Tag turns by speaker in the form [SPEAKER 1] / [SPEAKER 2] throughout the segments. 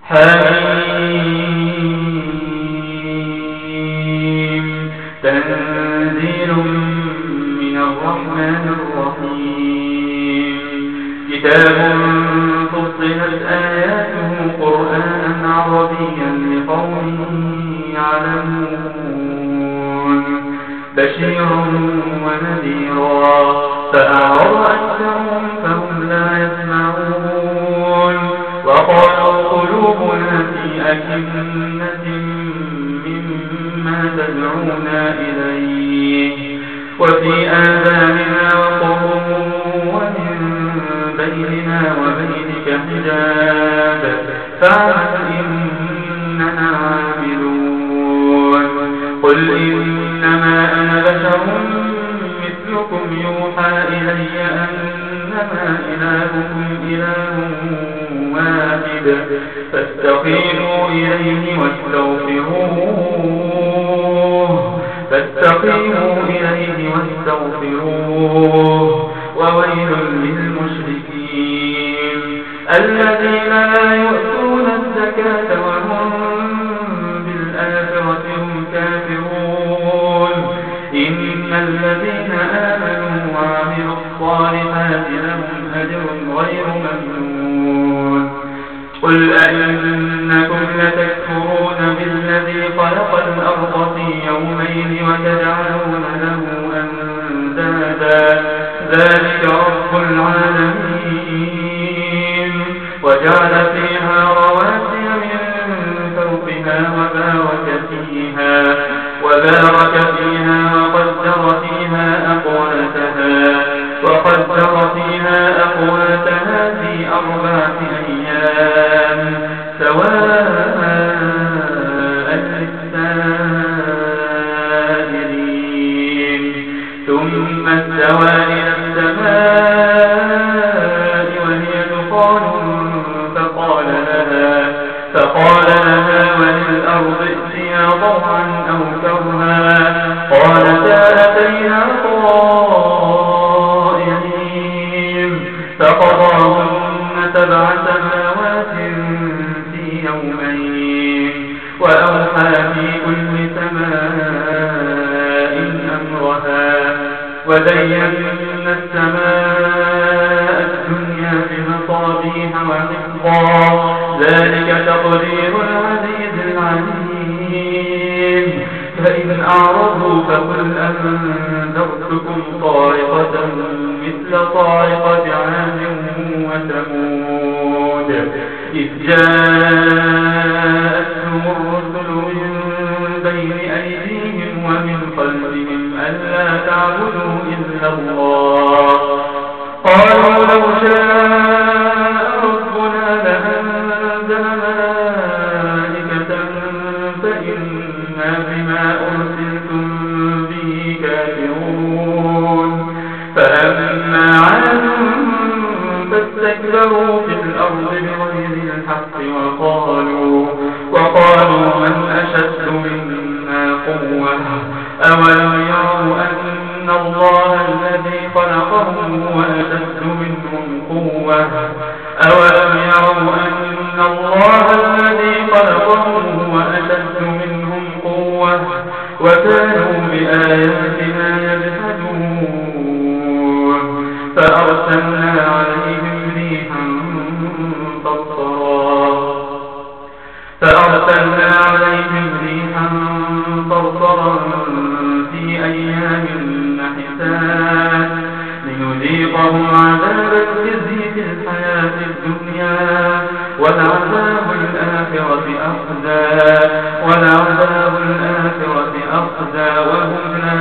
[SPEAKER 1] حميم تنزيل من الرحمن الرحيم كتاب فصلت آياته قرآنا عربيا لقوم يعلمون بشيرا ونذيرا فأعرض أكثرهم فهم لا يسمعون وقالوا قلوبنا في أكنة مما تدعونا إليه وفي آذاننا وقر ومن بيننا وبينك حجاب فاعمل إننا عاملون قل إنما أنا بشر مثلكم يوحى إلي أنما إلهكم إله واحد فاستقيموا إليه واستغفروه وويل للمشركين الذين لا يؤتون الزكاة وهم بالآخرة هم كافرون إن الذين آمنوا وعملوا الصالحات لهم أجر غير ممنون قل أئنكم لتكفرون بالذي خلق الأرض في يومين وتجعلون له أندادا ذلك رب العالمين وجعل فيها رواسي من فوقها وبارك فيها وقدر فيها أقواتها في 4 أيام سواء للسائلين ثم استوى إلى السماء وهي دخان فقال لها وللأرض ائتيا طوعا أو كرها قالتا أتينا طائعين فقضاهن 7 سماوات في يومين وأوحى في كل سماء أمرها وزينا السماء الدنيا بمصابيح وحفظا ذلك تقدير العزيز العليم فإن أعرضوا فقل أنذرتكم طارقة مثل طارقة عاد وثمود إذ جاءتهم الرسل من بين أيديهم ومن خلفهم ألا تعبدوا إلا الله قالوا لو شاء ربنا لأنزل ملائكة فإنا بما أرسلتم به كافرون فأما عاد فاستكبروا في الأرض بغير الحق وقالوا من أشد منا قوة أولم يروا أن الله الذي خلقهم هو أشد منهم قوة وكانوا بآياتنا يجحدون فأرسلنا عليهم ريحا صرصرا في أيام نحسات لنذيقهم عذاب الخزي في الحياة الدنيا ولعذاب الآخرة أخزى وهم لا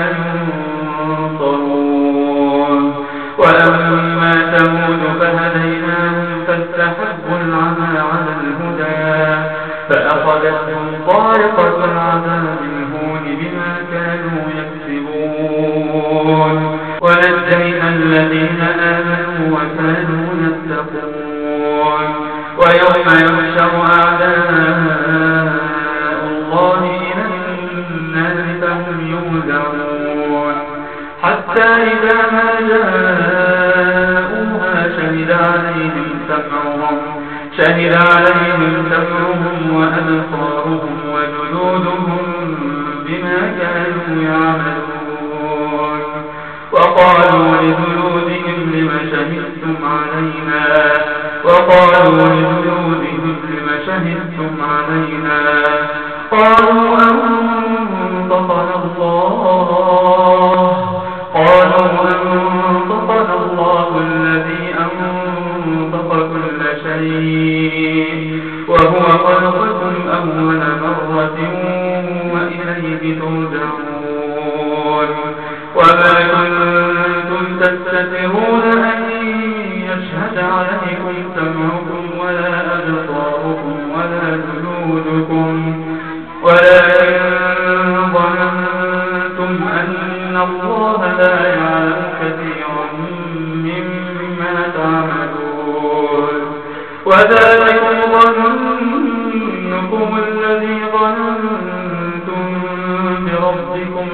[SPEAKER 1] ينصرون وأما ثمود فهديناهم فاستحبوا العمى على الهدى فأخذتهم طارقة العذاب الهون بما كانوا يكسبون ونجينا الذين آمنوا وكانوا يتقون ويوم يحشر أعداء الله إلى النار فهم يوزعون حتى إذا ما جاءوها شهد عليهم سمعهم شهدتم علينا؟ قالوا أنطقنا الله الذي أنطق كل شيء وهو خلقكم أول مرة وإليه ترجعون. وما كنتم تستترون أن يشهد عليكم سمعكم ولا أبصاركم ولا جلودكم ولكن ظننتم أن الله لا يعلم كثيرا مما تعملون. وذلكم ظنكم الذي ظننتم بربكم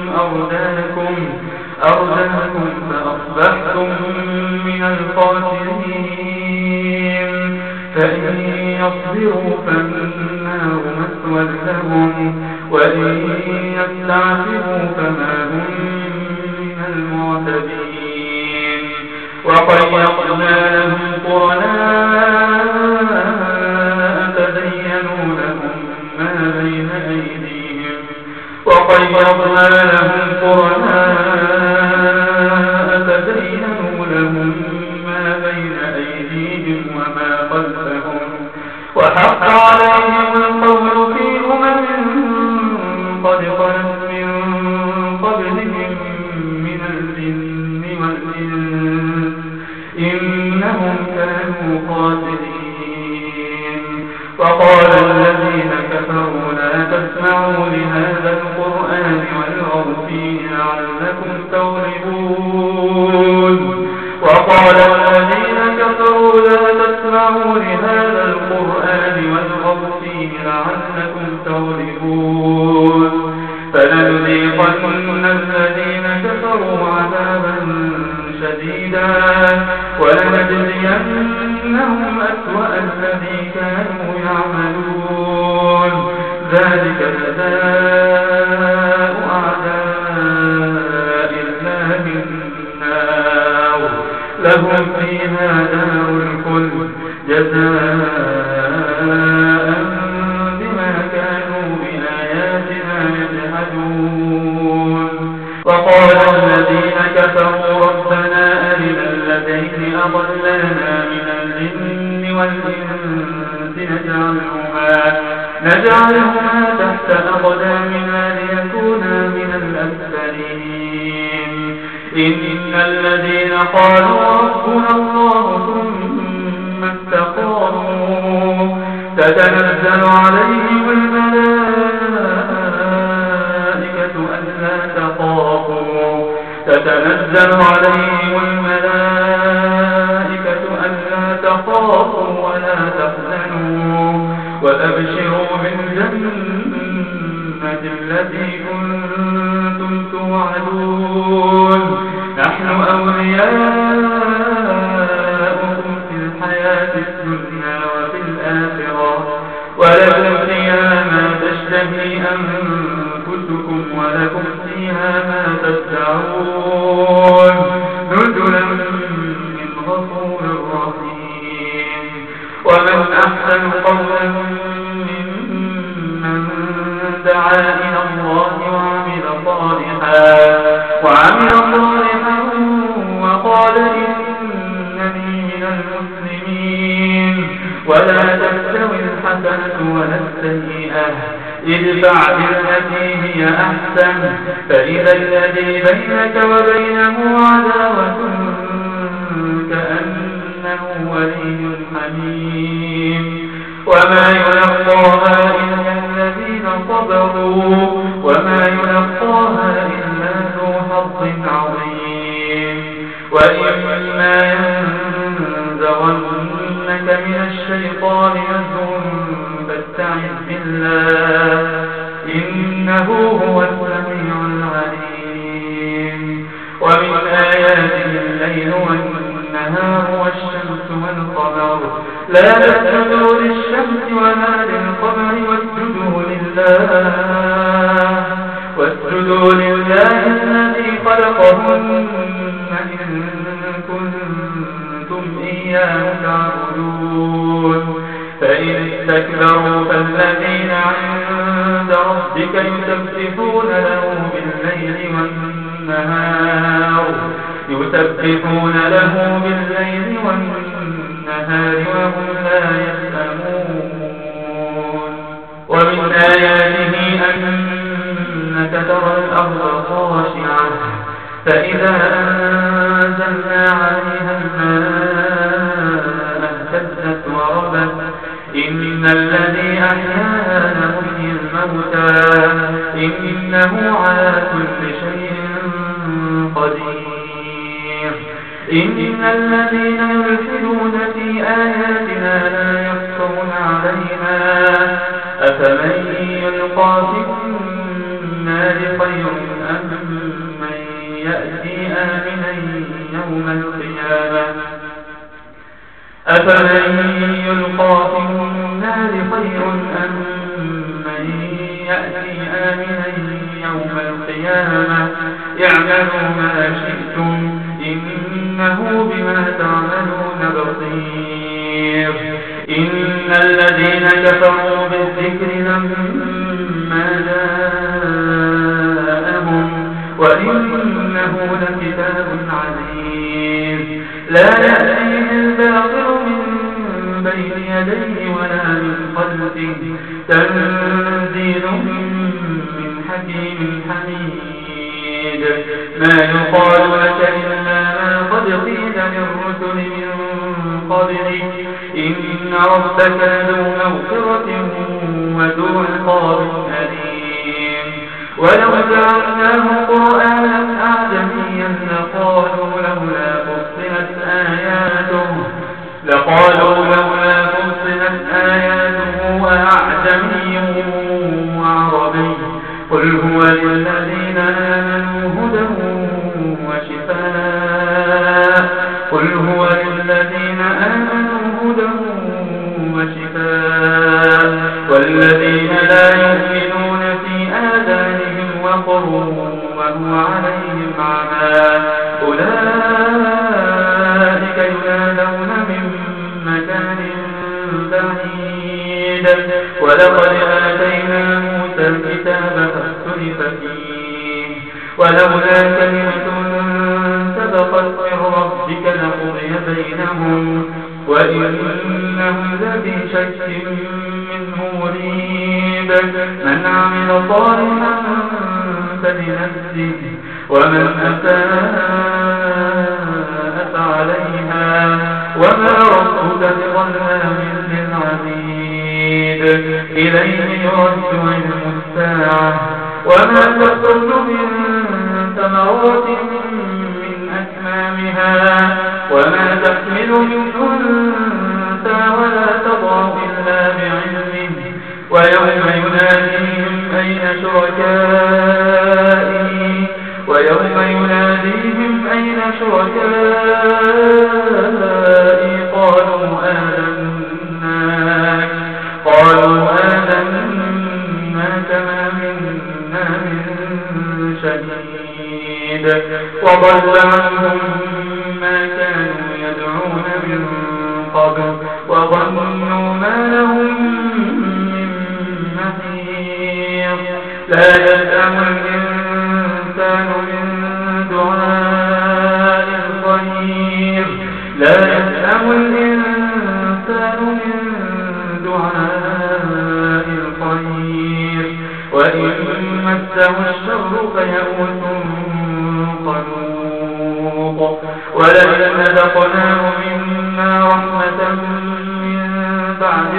[SPEAKER 1] أرداكم فأصبحتم من الخاسرين. فإن يصبروا فالنار مثوى لهم وإن يستعتبوا فما هم من المعتدين. وقيضنا لهم قرناء فزينوا لهم ما بين أيديهم وما خلفهم وحق عليهم القول في قد خلت من قبلهم من الجن والإنس إنهم كانوا خاسرين. وقال الذين كفروا لا تسمعوا لهذا القرآن والغوا فيه لعلكم تغلبون. وقال الذين كفروا لا تسمعوا لهذا القرآن والغوا فيه لعلكم تغلبون. فلنذيقن الذين كفروا عذابا شديدا ولنجزينهم أسوأ الذي كانوا يعملون. ذلك جزاء أعداء الله النار لهم فيها دار الخلد جزاء بما كانوا بآياتنا يجحدون. وقال الذين كفروا ربنا أرنا الذين أضلانا من الجن والإنس نجعلهما تحت أقدامنا ليكونا من الأسفلين. إن الذين قالوا ربنا الله ثم استقاموا تتنزل عليهم الملائكة ألا تخافوا ولا تحزنوا وأبشروا بالجنة التي كنتم توعدون. نحن أولياؤكم في الحياة الدنيا وفي الآخرة ولكم فيها ما تشتهي أنفسكم ولكم فيها ما تدعون نزلا من غفور رحيم. ومن أحسن قولا ممن دعا إلى الله وعمل صالحا وقال إنني من المسلمين. ولا تستوي الحسنة ولا السيئة ادفع بالتي هي أحسن فإذا الذي بينك وبينه عداوة كأنه ولي حميم. وما يلقاها إلا الذين صبروا وما يلقاها إلا ذو حظ عظيم. وإما ينزغنك من الشيطان نزغ فاستعذ بالله إنه هو السميع العليم. ومن آياته الليل والنهار والشمس والقمر لا تسجدوا للشمس ولا للقمر واسجدوا لله الذي خلقهن إن كنتم إياه تعبدون. فإن استكبروا فالذين عند ربك يسبحون له بالليل والنهار وهم لا يسأمون. ومن آياته أنك ترى الأرض خاشعة فإذا أنزلنا عليها الماء اهتزت وربت إن الذي أحياها لمحيي الموتى إنه على كل شيء قدير. إن الذين يلحدون في آياتنا لا يخفون علينا أفمن يلقى في النار خير أم من يأتي آمنا يوم القيامة أفمن يلقى في النار خير أم من يأتي آمنا يوم القيامة اعملوا ما شئتم إنه بما تعملون بصير. إن الذين كفروا بالذكر لما جاءهم وإنه لكتاب عزيز لا يأتيه الباطل من بين يديه ولا من خلفه تنزيل من حكيم حميد. ما يقال لك إلا ما قد قيل للرسل من قبلك إن ربك ذو مغفرة وذو عقاب أليم. ولو جعلناه قرآنا أعجميا لقالوا لولا فصلت آياته أعجمي وعربي قل هو للذين آمنوا هدى وشفاء والذين لا يؤمنون في آذانهم وقر وهو عليهم عمى أولئك ينادون من مكان بعيد. ولقد آتينا موسى الكتاب فاختلف فيه ولولا كلمة سبقت من ربك لقضي بينهم وإنهم لفي شك منه مريب. من عمل صالحا فلنفسه ومن أساء فعليها وما ربك بظلام للعبيد. إليه يرد علم الساعة وما تخرج من ثمرات من أكمامها وما تحمل من أنثى ولا تضع إلا بعلمه. ويوم يناديهم أين شركائي قالوا آذناك ما منا من شهيد. وضل عنهم ما كانوا يدعون من قبل وظنوا ما لهم من محيص. لا يسأم الإنسان من دعاء الخير وإن مسه الشر فيئوس قنوط. ولئن أذقناه منا رحمة من بعد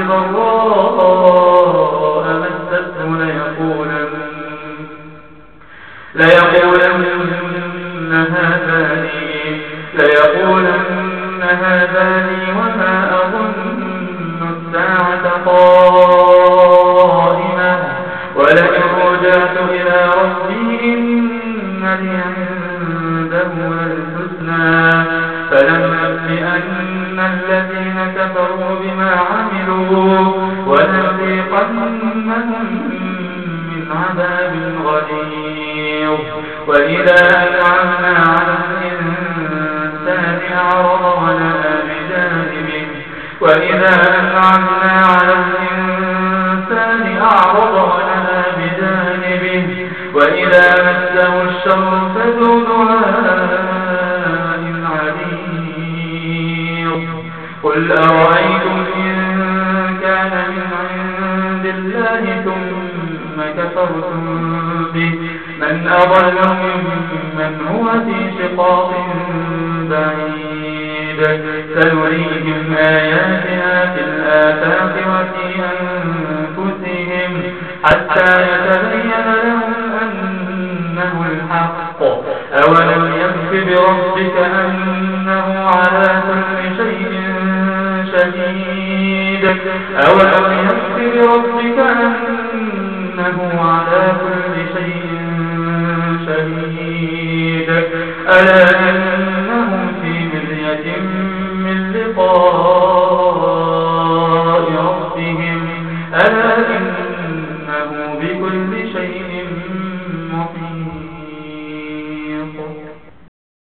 [SPEAKER 1] ضراء مسته ليقولن هذا لي وما أظن الساعة قائمة ولئن رجعت إلى ربي إن لي عنده للحسنى فلننبئن الذين كفروا بما عملوا ولنذيقنهم من عذاب غليظ. وإذا أنعمنا على الإنسان أعرض ونأى بجانبه وإذا أنعمنا على الإنسان أعرض ونأى بجانبه وإذا مسه الشر فذو دعاء عريض قل أرأيتم إن كان من عند الله ثم كفرتم به من أضل ممن هو في شقاق بعيد سنريهم آياتنا في الآفاق وفي أنفسهم حتى يتبين لهم أنه الحق أولم يكف بربك أنه على كل شيء شهيد أولم يكف بربك أنه على كل شيء شهيد ألا إنهم في مرية من لقاء ربهم ألا إنه بكل شيء محيط